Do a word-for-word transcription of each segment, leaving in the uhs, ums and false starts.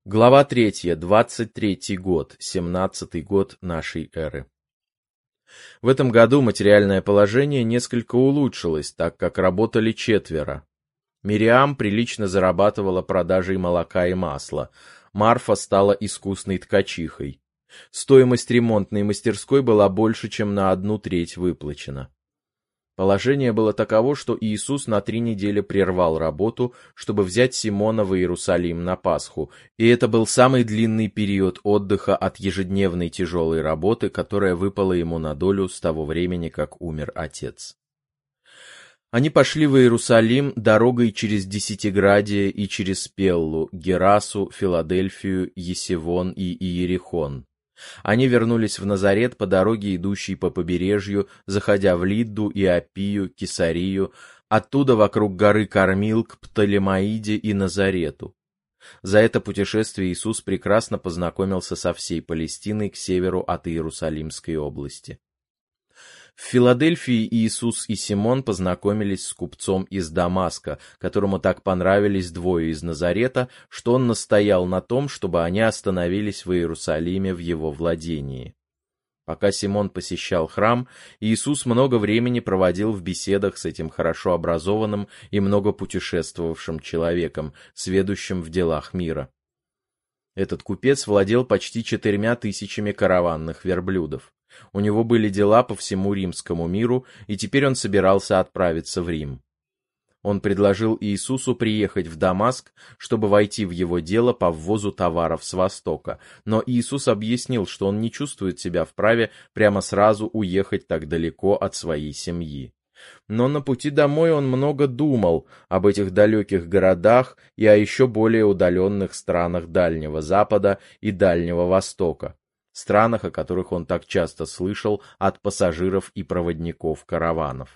Глава третья, двадцать третий год, семнадцатый год нашей эры. В этом году материальное положение несколько улучшилось, так как работали четверо. Мириам прилично зарабатывала продажей молока и масла. Марфа стала искусной ткачихой. Стоимость ремонтной мастерской была больше, чем на одну треть выплачена. Положение было таково, что Иисус на три недели прервал работу, чтобы взять Симона в Иерусалим на Пасху, и это был самый длинный период отдыха от ежедневной тяжелой работы, которая выпала ему на долю с того времени, как умер отец. Они пошли в Иерусалим дорогой через Десятиградие и через Пеллу, Герасу, Филадельфию, Есивон и Иерихон. Они вернулись в Назарет по дороге, идущей по побережью, заходя в Лидду, Иопию, Кесарию, оттуда вокруг горы Кормил к Птолемаиде и Назарету. За это путешествие Иисус прекрасно познакомился со всей Палестиной к северу от Иерусалимской области. В Филадельфии Иисус и Симон познакомились с купцом из Дамаска, которому так понравились двое из Назарета, что он настоял на том, чтобы они остановились в Иерусалиме в его владении. Пока Симон посещал храм, Иисус много времени проводил в беседах с этим хорошо образованным и много путешествовавшим человеком, сведущим в делах мира. Этот купец владел почти четырьмя тысячами караванных верблюдов. У него были дела по всему римскому миру, и теперь он собирался отправиться в Рим. Он предложил Иисусу приехать в Дамаск, чтобы войти в его дело по ввозу товаров с Востока, но Иисус объяснил, что он не чувствует себя вправе прямо сразу уехать так далеко от своей семьи. Но на пути домой он много думал об этих далеких городах и о еще более удаленных странах Дальнего Запада и Дальнего Востока, странах, о которых он так часто слышал от пассажиров и проводников караванов.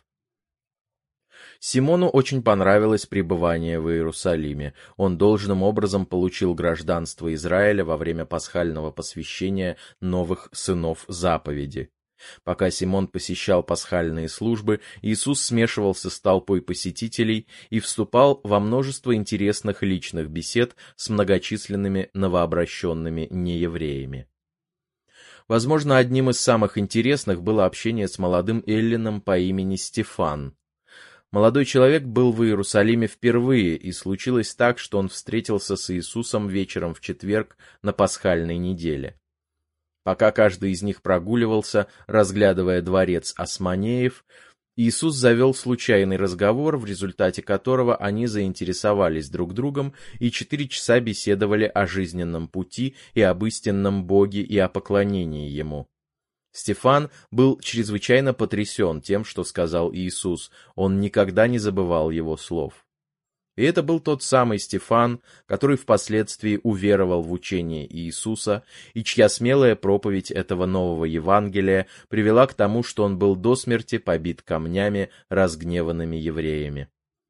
Симону очень понравилось пребывание в Иерусалиме. Он должным образом получил гражданство Израиля во время пасхального посвящения новых сынов заповеди. Пока Симон посещал пасхальные службы, Иисус смешивался с толпой посетителей и вступал во множество интересных личных бесед с многочисленными новообращенными неевреями. Возможно, одним из самых интересных было общение с молодым эллином по имени Стефан. Молодой человек был в Иерусалиме впервые, и случилось так, что он встретился с Иисусом вечером в четверг на пасхальной неделе. Пока каждый из них прогуливался, разглядывая дворец Османеев, Иисус завел случайный разговор, в результате которого они заинтересовались друг другом и четыре часа беседовали о жизненном пути и об истинном Боге и о поклонении Ему. Стефан был чрезвычайно потрясен тем, что сказал Иисус, он никогда не забывал его слов. И это был тот самый Стефан, который впоследствии уверовал в учение Иисуса, и чья смелая проповедь этого нового Евангелия привела к тому, что он был до смерти побит камнями разгневанными евреями.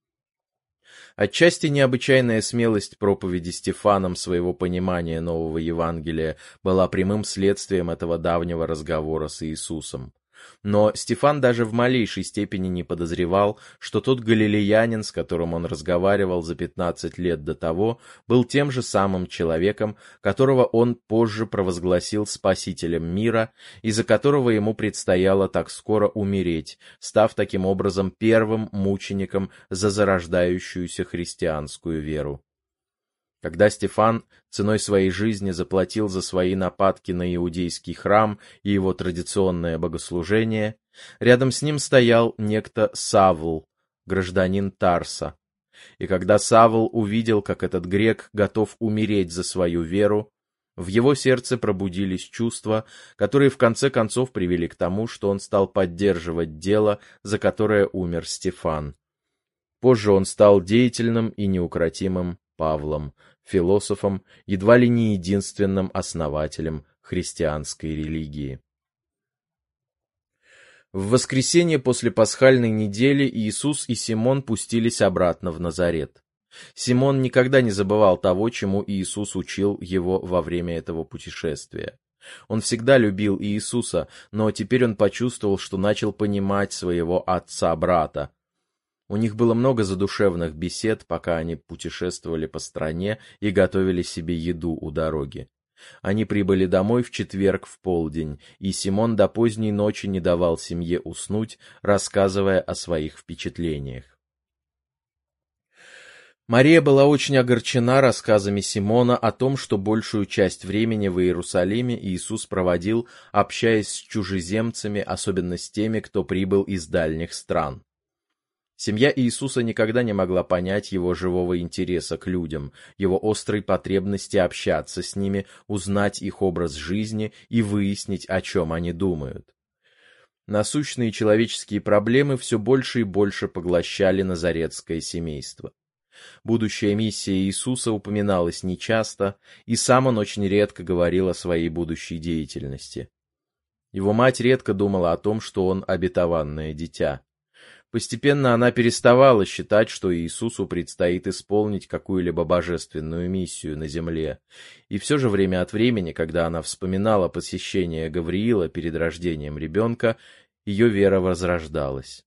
Отчасти необычайная смелость проповеди Стефаном своего понимания нового Евангелия была прямым следствием этого давнего разговора с Иисусом. Но Стефан даже в малейшей степени не подозревал, что тот галилеянин, с которым он разговаривал за пятнадцать лет до того, был тем же самым человеком, которого он позже провозгласил спасителем мира и за которого ему предстояло так скоро умереть, став таким образом первым мучеником за зарождающуюся христианскую веру. Когда Стефан ценой своей жизни заплатил за свои нападки на иудейский храм и его традиционное богослужение, рядом с ним стоял некто Савл, гражданин Тарса. И когда Савл увидел, как этот грек готов умереть за свою веру, в его сердце пробудились чувства, которые в конце концов привели к тому, что он стал поддерживать дело, за которое умер Стефан. Позже он стал деятельным и неукротимым Павлом, философом, едва ли не единственным основателем христианской религии. В воскресенье после пасхальной недели Иисус и Симон пустились обратно в Назарет. Симон никогда не забывал того, чему Иисус учил его во время этого путешествия. Он всегда любил Иисуса, но теперь он почувствовал, что начал понимать своего отца-брата. У них было много задушевных бесед, пока они путешествовали по стране и готовили себе еду у дороги. Они прибыли домой в четверг в полдень, и Симон до поздней ночи не давал семье уснуть, рассказывая о своих впечатлениях. Мария была очень огорчена рассказами Симона о том, что большую часть времени в Иерусалиме Иисус проводил, общаясь с чужеземцами, особенно с теми, кто прибыл из дальних стран. Семья Иисуса никогда не могла понять его живого интереса к людям, его острой потребности общаться с ними, узнать их образ жизни и выяснить, о чем они думают. Насущные человеческие проблемы все больше и больше поглощали назаретское семейство. Будущая миссия Иисуса упоминалась нечасто, и сам он очень редко говорил о своей будущей деятельности. Его мать редко думала о том, что он обетованное дитя. Постепенно она переставала считать, что Иисусу предстоит исполнить какую-либо божественную миссию на земле, и все же время от времени, когда она вспоминала посещение Гавриила перед рождением ребенка, ее вера возрождалась.